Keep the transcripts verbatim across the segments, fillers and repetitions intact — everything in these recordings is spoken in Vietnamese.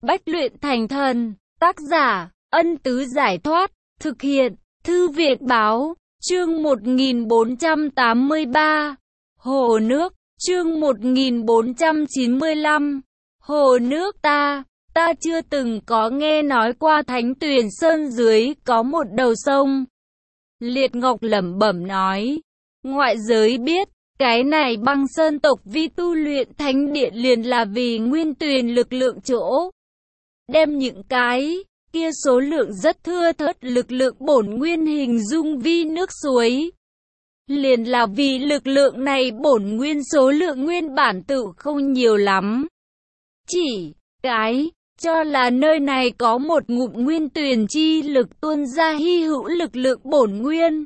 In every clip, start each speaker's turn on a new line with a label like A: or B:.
A: Bách luyện thành thần. Tác giả, Ân Tứ Giải Thoát. Thực hiện, Thư viện Báo. Chương một nghìn bốn trăm tám mươi ba. Hồ nước. Chương một nghìn bốn trăm chín mươi lăm. Hồ nước ta. Ta chưa từng có nghe nói qua Thánh Tuyền Sơn dưới có một đầu sông. Liệt Ngọc lẩm bẩm nói. Ngoại giới biết, cái này Băng Sơn tộc vi tu luyện thánh địa liền là vì nguyên tuyền lực lượng chỗ. Đem những cái kia số lượng rất thưa thớt lực lượng bổn nguyên hình dung vi nước suối. Liền là vì lực lượng này bổn nguyên số lượng nguyên bản tự không nhiều lắm. Chỉ cái cho là nơi này có một ngụm nguyên tuyền chi lực tuôn ra hy hữu lực lượng bổn nguyên.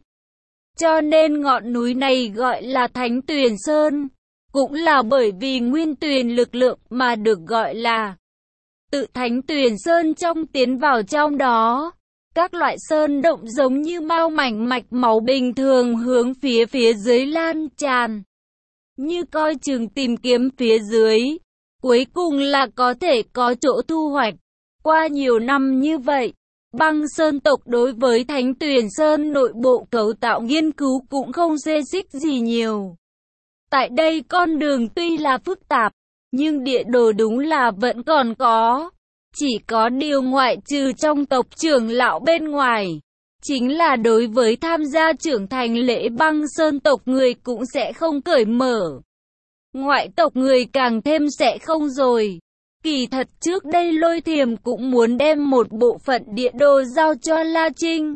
A: Cho nên ngọn núi này gọi là Thánh Tuyền Sơn, cũng là bởi vì nguyên tuyền lực lượng mà được gọi là. Tự Thánh Tuyền Sơn trong tiến vào trong đó, các loại sơn động giống như mao mảnh mạch máu bình thường hướng phía phía dưới lan tràn. Như coi chừng tìm kiếm phía dưới, cuối cùng là có thể có chỗ thu hoạch. Qua nhiều năm như vậy, Băng Sơn tộc đối với Thánh Tuyền Sơn nội bộ cấu tạo nghiên cứu cũng không xê xích gì nhiều. Tại đây con đường tuy là phức tạp, nhưng địa đồ đúng là vẫn còn có. Chỉ có điều ngoại trừ trong tộc trưởng lão bên ngoài, chính là đối với tham gia trưởng thành lễ Băng Sơn tộc người cũng sẽ không cởi mở. Ngoại tộc người càng thêm sẽ không rồi. Kỳ thật trước đây Lôi Thiềm cũng muốn đem một bộ phận địa đồ giao cho La Trinh.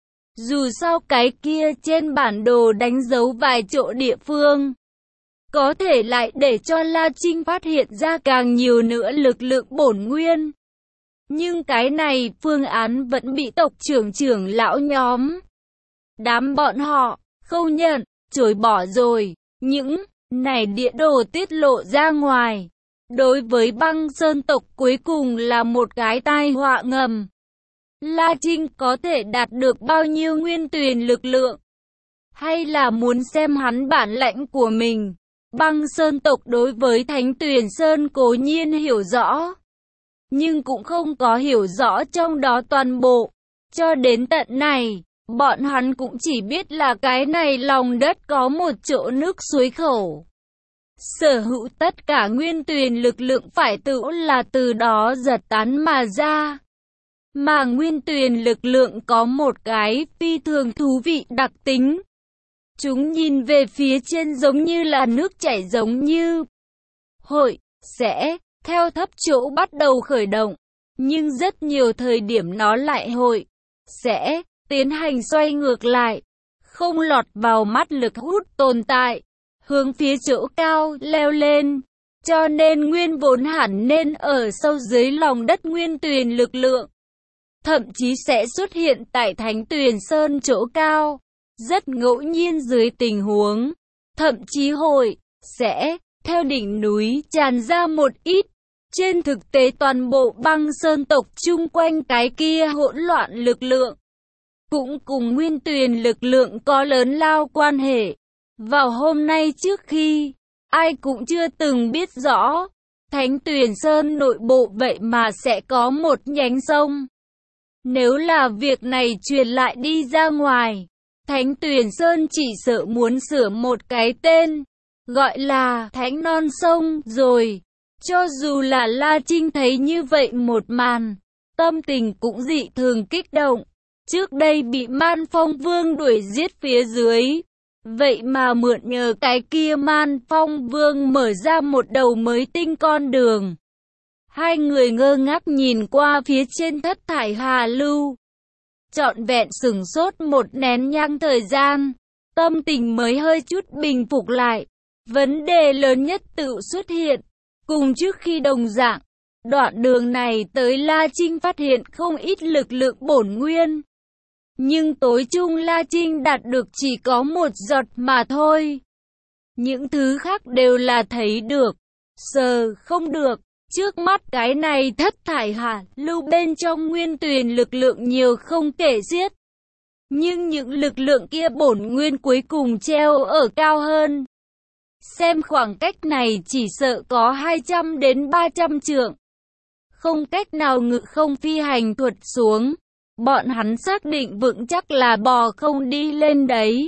A: Dù sao cái kia trên bản đồ đánh dấu vài chỗ địa phương, có thể lại để cho La Trinh phát hiện ra càng nhiều nữa lực lượng bổn nguyên. Nhưng cái này phương án vẫn bị tộc trưởng trưởng lão nhóm. Đám bọn họ không nhận, chối bỏ rồi. Những này địa đồ tiết lộ ra ngoài, đối với Băng Sơn tộc cuối cùng là một cái tai họa ngầm. La Trinh có thể đạt được bao nhiêu nguyên tuyền lực lượng? Hay là muốn xem hắn bản lãnh của mình? Băng Sơn tộc đối với Thánh Tuyền Sơn cố nhiên hiểu rõ, nhưng cũng không có hiểu rõ trong đó toàn bộ. Cho đến tận này, bọn hắn cũng chỉ biết là cái này lòng đất có một chỗ nước suối khẩu. Sở hữu tất cả nguyên tuyền lực lượng phải tự là từ đó giật tán mà ra. Mà nguyên tuyền lực lượng có một cái phi thường thú vị đặc tính. Chúng nhìn về phía trên giống như là nước chảy, giống như hội sẽ theo thấp chỗ bắt đầu khởi động, nhưng rất nhiều thời điểm nó lại hội sẽ tiến hành xoay ngược lại, không lọt vào mắt lực hút tồn tại, hướng phía chỗ cao leo lên. Cho nên nguyên vốn hẳn nên ở sâu dưới lòng đất nguyên tuyền lực lượng, thậm chí sẽ xuất hiện tại Thánh Tuyền Sơn chỗ cao. Rất ngẫu nhiên dưới tình huống, thậm chí hội sẽ theo đỉnh núi tràn ra một ít. Trên thực tế toàn bộ Băng Sơn tộc chung quanh cái kia hỗn loạn lực lượng, cũng cùng nguyên tuyền lực lượng có lớn lao quan hệ. Vào hôm nay trước khi, ai cũng chưa từng biết rõ, Thánh Tuyền Sơn nội bộ vậy mà sẽ có một nhánh sông. Nếu là việc này truyền lại đi ra ngoài, Thánh Tuyền Sơn chỉ sợ muốn sửa một cái tên, gọi là Thánh Non Sông rồi. Cho dù là La Trinh thấy như vậy một màn, tâm tình cũng dị thường kích động. Trước đây bị Man Phong Vương đuổi giết phía dưới, vậy mà mượn nhờ cái kia Man Phong Vương mở ra một đầu mới tinh con đường. Hai người ngơ ngác nhìn qua phía trên thất thải hà lưu, trọn vẹn sửng sốt một nén nhang thời gian, tâm tình mới hơi chút bình phục lại. Vấn đề lớn nhất tự xuất hiện, cùng trước khi đồng dạng, đoạn đường này tới La Trinh phát hiện không ít lực lượng bổn nguyên. Nhưng tối chung La Trinh đạt được chỉ có một giọt mà thôi. Những thứ khác đều là thấy được, sờ không được. Trước mắt cái này thất thải hà lưu bên trong nguyên tuyền lực lượng nhiều không kể xiết. Nhưng những lực lượng kia bổn nguyên cuối cùng treo ở cao hơn. Xem khoảng cách này chỉ sợ có hai trăm đến ba trăm trượng. không cách nào ngự không phi hành thuật xuống. Bọn hắn xác định vững chắc là bò không đi lên đấy.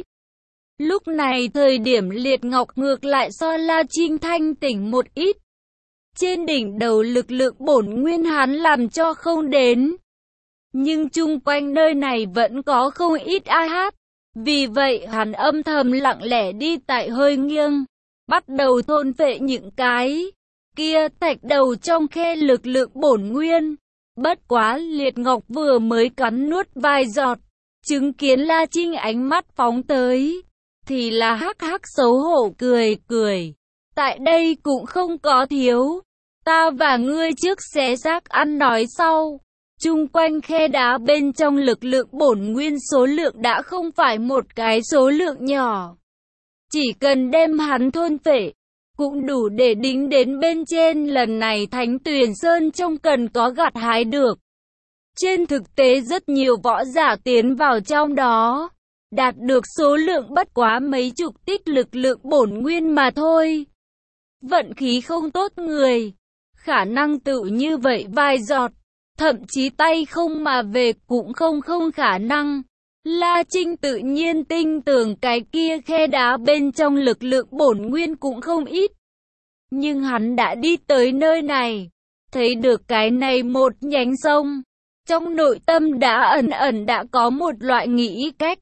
A: Lúc này thời điểm Liệt Ngọc ngược lại so La Trinh thanh tỉnh một ít. Trên đỉnh đầu lực lượng bổn nguyên hắn làm cho không đến. Nhưng chung quanh nơi này vẫn có không ít ai hát. Vì vậy hắn âm thầm lặng lẽ đi tại hơi nghiêng. Bắt đầu thôn phệ những cái kia thạch đầu trong khe lực lượng bổn nguyên. Bất quá Liệt Ngọc vừa mới cắn nuốt vài giọt. Chứng kiến La Trinh ánh mắt phóng tới. Thì là hắc hắc xấu hổ cười cười. Tại đây cũng không có thiếu. Ta và ngươi trước xé xác ăn nói sau. Chung quanh khe đá bên trong lực lượng bổn nguyên số lượng đã không phải một cái số lượng nhỏ. Chỉ cần đem hắn thôn phệ, cũng đủ để đính đến bên trên lần này Thánh Tuyền Sơn trông cần có gặt hái được. Trên thực tế rất nhiều võ giả tiến vào trong đó, đạt được số lượng bất quá mấy chục tích lực lượng bổn nguyên mà thôi. Vận khí không tốt người, khả năng tự như vậy vài giọt, thậm chí tay không mà về cũng không không khả năng. La Trinh tự nhiên tin tưởng cái kia khe đá bên trong lực lượng bổn nguyên cũng không ít. Nhưng hắn đã đi tới nơi này, thấy được cái này một nhánh sông. Trong nội tâm đã ẩn ẩn đã có một loại nghĩ cách.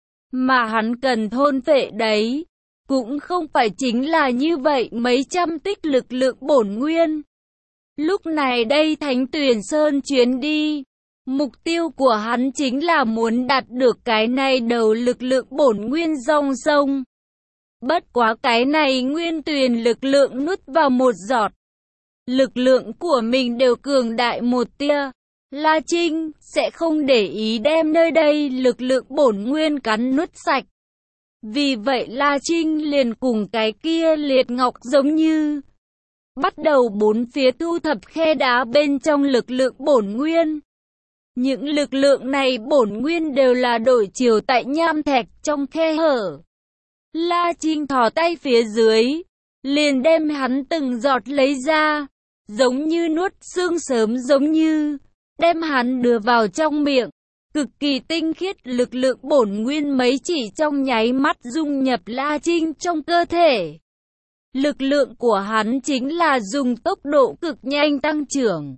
A: Mà hắn cần thôn phệ đấy, cũng không phải chính là như vậy mấy trăm tích lực lượng bổn nguyên. Lúc này đây Thánh Tuyền Sơn chuyến đi, mục tiêu của hắn chính là muốn đạt được cái này đầu lực lượng bổn nguyên dòng sông. Bất quá cái này nguyên tuyền lực lượng nuốt vào một giọt. Lực lượng của mình đều cường đại một tia. La Trinh sẽ không để ý đem nơi đây lực lượng bổn nguyên cắn nuốt sạch. Vì vậy La Trinh liền cùng cái kia Liệt Ngọc giống như bắt đầu bốn phía thu thập khe đá bên trong lực lượng bổn nguyên. Những lực lượng này bổn nguyên đều là đổi chiều tại nham thạch trong khe hở. La Trinh thò tay phía dưới, liền đem hắn từng giọt lấy ra, giống như nuốt xương sớm giống như, đem hắn đưa vào trong miệng. Cực kỳ tinh khiết lực lượng bổn nguyên mấy chỉ trong nháy mắt dung nhập La Trinh trong cơ thể. Lực lượng của hắn chính là dùng tốc độ cực nhanh tăng trưởng.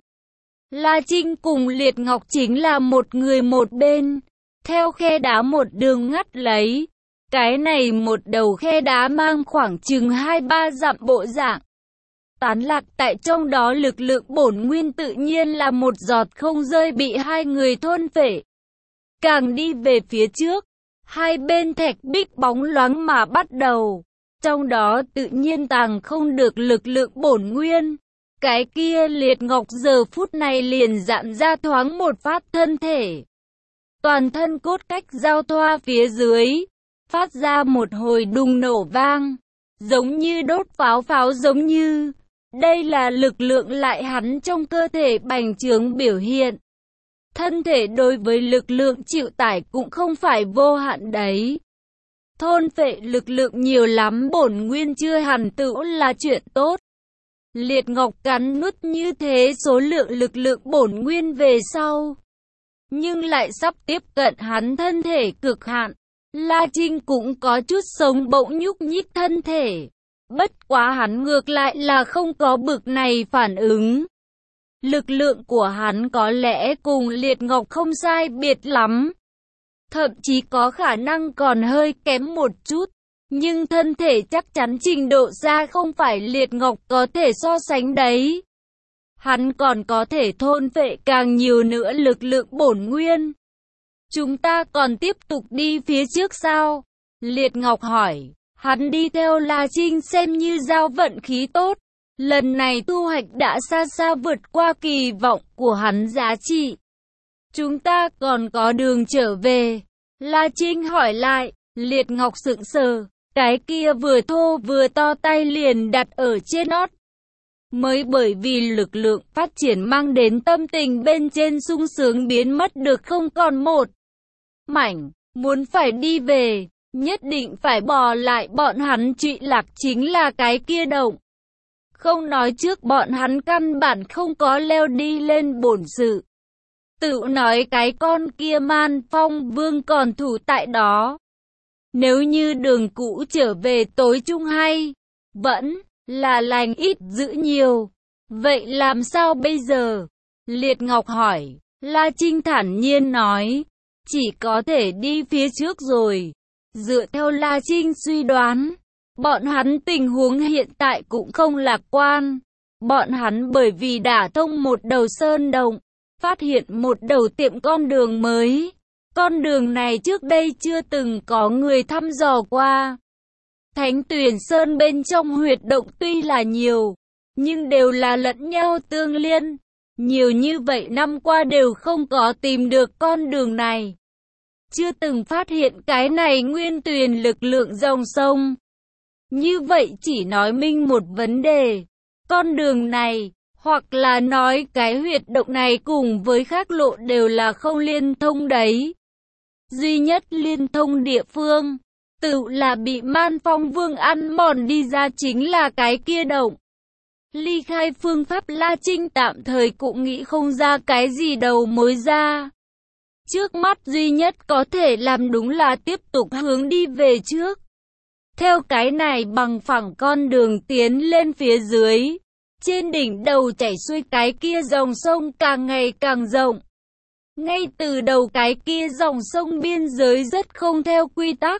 A: La Trinh cùng Liệt Ngọc chính là một người một bên, theo khe đá một đường ngắt lấy. Cái này một đầu khe đá mang khoảng chừng hai ba dặm bộ dạng. Tán lạc tại trong đó lực lượng bổn nguyên tự nhiên là một giọt không rơi bị hai người thôn phệ. Càng đi về phía trước, hai bên thạch bích bóng loáng mà bắt đầu. Trong đó tự nhiên tàng không được lực lượng bổn nguyên. Cái kia Liệt Ngọc giờ phút này liền dạn ra thoáng một phát thân thể. Toàn thân cốt cách giao thoa phía dưới, phát ra một hồi đùng nổ vang, giống như đốt pháo pháo giống như. Đây là lực lượng lại hắn trong cơ thể bành trướng biểu hiện. Thân thể đối với lực lượng chịu tải cũng không phải vô hạn đấy. Thôn phệ lực lượng nhiều lắm bổn nguyên chưa hẳn tự là chuyện tốt. Liệt Ngọc cắn nuốt như thế số lượng lực lượng bổn nguyên về sau, nhưng lại sắp tiếp cận hắn thân thể cực hạn. La Trinh cũng có chút sống bỗng nhúc nhích thân thể. Bất quá hắn ngược lại là không có bực này phản ứng. Lực lượng của hắn có lẽ cùng Liệt Ngọc không sai biệt lắm. Thậm chí có khả năng còn hơi kém một chút. Nhưng thân thể chắc chắn trình độ ra không phải Liệt Ngọc có thể so sánh đấy. Hắn còn có thể thôn phệ càng nhiều nữa lực lượng bổn nguyên. Chúng ta còn tiếp tục đi phía trước sao? Liệt Ngọc hỏi. Hắn đi theo La Trinh xem như giao vận khí tốt. Lần này thu hoạch đã xa xa vượt qua kỳ vọng của hắn giá trị. Chúng ta còn có đường trở về. La Trinh hỏi lại. Liệt Ngọc sững sờ. Cái kia vừa thô vừa to tay liền đặt ở trên nót. Mới bởi vì lực lượng phát triển mang đến tâm tình bên trên sung sướng biến mất được không còn một mảnh. Muốn phải đi về, nhất định phải bỏ lại bọn hắn trụy lạc chính là cái kia động. Không nói trước bọn hắn căn bản không có leo đi lên bổn sự. Tự nói cái con kia Man Phong Vương còn thủ tại đó. Nếu như đường cũ trở về tối chung hay, vẫn là lành ít giữ nhiều. Vậy làm sao bây giờ? Liệt Ngọc hỏi. La Trinh thản nhiên nói, chỉ có thể đi phía trước rồi. Dựa theo La Trinh suy đoán, bọn hắn tình huống hiện tại cũng không lạc quan. Bọn hắn bởi vì đả thông một đầu sơn động, phát hiện một đầu tiệm con đường mới. Con đường này trước đây chưa từng có người thăm dò qua. Thánh Tuyền Sơn bên trong huyệt động tuy là nhiều, nhưng đều là lẫn nhau tương liên. Nhiều như vậy năm qua đều không có tìm được con đường này. Chưa từng phát hiện cái này nguyên tuyền lực lượng dòng sông. Như vậy chỉ nói minh một vấn đề. Con đường này, hoặc là nói cái huyệt động này cùng với khác lộ đều là không liên thông đấy. Duy nhất liên thông địa phương, tự là bị Man Phong Vương ăn mòn đi ra chính là cái kia động. Ly khai phương pháp La Trinh tạm thời cũng nghĩ không ra cái gì đầu mối ra. Trước mắt duy nhất có thể làm đúng là tiếp tục hướng đi về trước. Theo cái này bằng phẳng con đường tiến lên phía dưới. Trên đỉnh đầu chảy xuôi cái kia dòng sông càng ngày càng rộng. Ngay từ đầu cái kia dòng sông biên giới rất không theo quy tắc.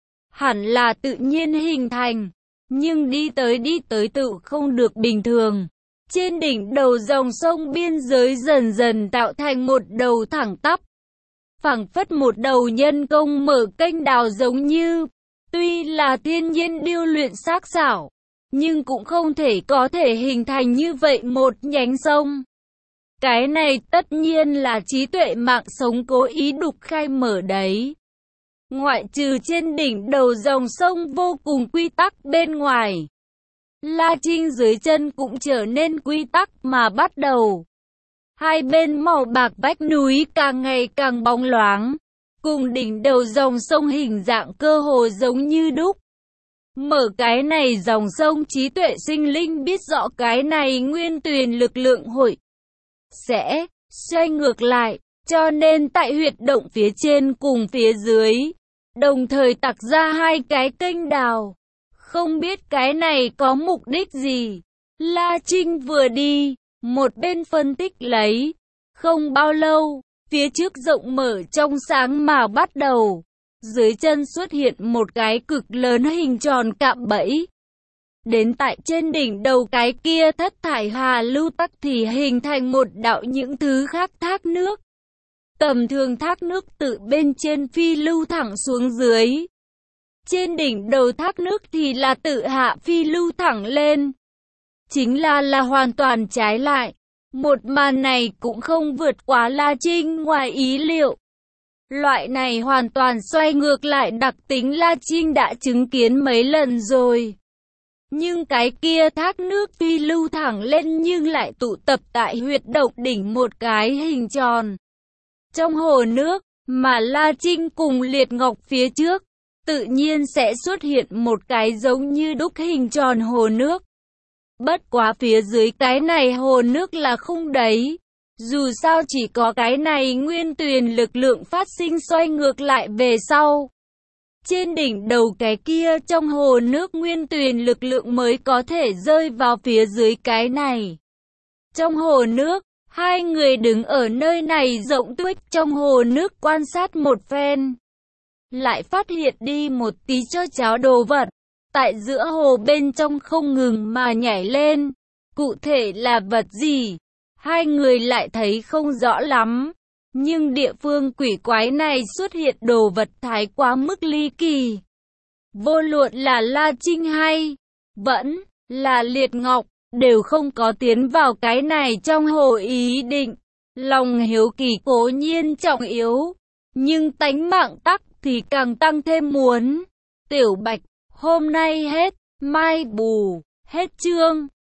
A: Hẳn là tự nhiên hình thành. Nhưng đi tới đi tới tự không được bình thường. Trên đỉnh đầu dòng sông biên giới dần dần tạo thành một đầu thẳng tắp. Phẳng phất một đầu nhân công mở kênh đào giống như. Tuy là thiên nhiên điêu luyện sắc sảo, nhưng cũng không thể có thể hình thành như vậy một nhánh sông. Cái này tất nhiên là trí tuệ mạng sống cố ý đục khai mở đấy. Ngoại trừ trên đỉnh đầu dòng sông vô cùng quy tắc bên ngoài, La Trinh dưới chân cũng trở nên quy tắc mà bắt đầu. Hai bên màu bạc vách núi càng ngày càng bóng loáng, cùng đỉnh đầu dòng sông hình dạng cơ hồ giống như đúc. Mở cái này dòng sông trí tuệ sinh linh biết rõ cái này nguyên tuyền lực lượng hội sẽ xoay ngược lại, cho nên tại huyệt động phía trên cùng phía dưới, đồng thời tặc ra hai cái kênh đào. Không biết cái này có mục đích gì. La Trinh vừa đi, một bên phân tích lấy. Không bao lâu, phía trước rộng mở trong sáng mà bắt đầu. Dưới chân xuất hiện một cái cực lớn hình tròn cạm bẫy. Đến tại trên đỉnh đầu cái kia thất thải hà lưu tắc thì hình thành một đạo những thứ khác thác nước. Tầm thường thác nước tự bên trên phi lưu thẳng xuống dưới. Trên đỉnh đầu thác nước thì là tự hạ phi lưu thẳng lên. Chính là là hoàn toàn trái lại. Một màn này cũng không vượt quá La Trinh ngoài ý liệu. Loại này hoàn toàn xoay ngược lại đặc tính La Trinh đã chứng kiến mấy lần rồi. Nhưng cái kia thác nước phi lưu thẳng lên nhưng lại tụ tập tại huyệt động đỉnh một cái hình tròn. Trong hồ nước, mà La Trinh cùng Liệt Ngọc phía trước, tự nhiên sẽ xuất hiện một cái giống như đúc hình tròn hồ nước. Bất quá phía dưới cái này hồ nước là không đấy. Dù sao chỉ có cái này nguyên tuyền lực lượng phát sinh xoay ngược lại về sau. Trên đỉnh đầu cái kia trong hồ nước nguyên tuyền lực lượng mới có thể rơi vào phía dưới cái này. Trong hồ nước, hai người đứng ở nơi này rộng tuếch trong hồ nước quan sát một phen. Lại phát hiện đi một tí cho cháo đồ vật. Tại giữa hồ bên trong không ngừng mà nhảy lên. Cụ thể là vật gì? Hai người lại thấy không rõ lắm. Nhưng địa phương quỷ quái này xuất hiện đồ vật thái quá mức ly kỳ. Vô luận là La Trinh hay vẫn là Liệt Ngọc, đều không có tiến vào cái này trong hồ ý định. Lòng hiếu kỳ cố nhiên trọng yếu, nhưng tánh mạng tắc thì càng tăng thêm muốn. Tiểu Bạch, hôm nay hết, mai bù, hết chương.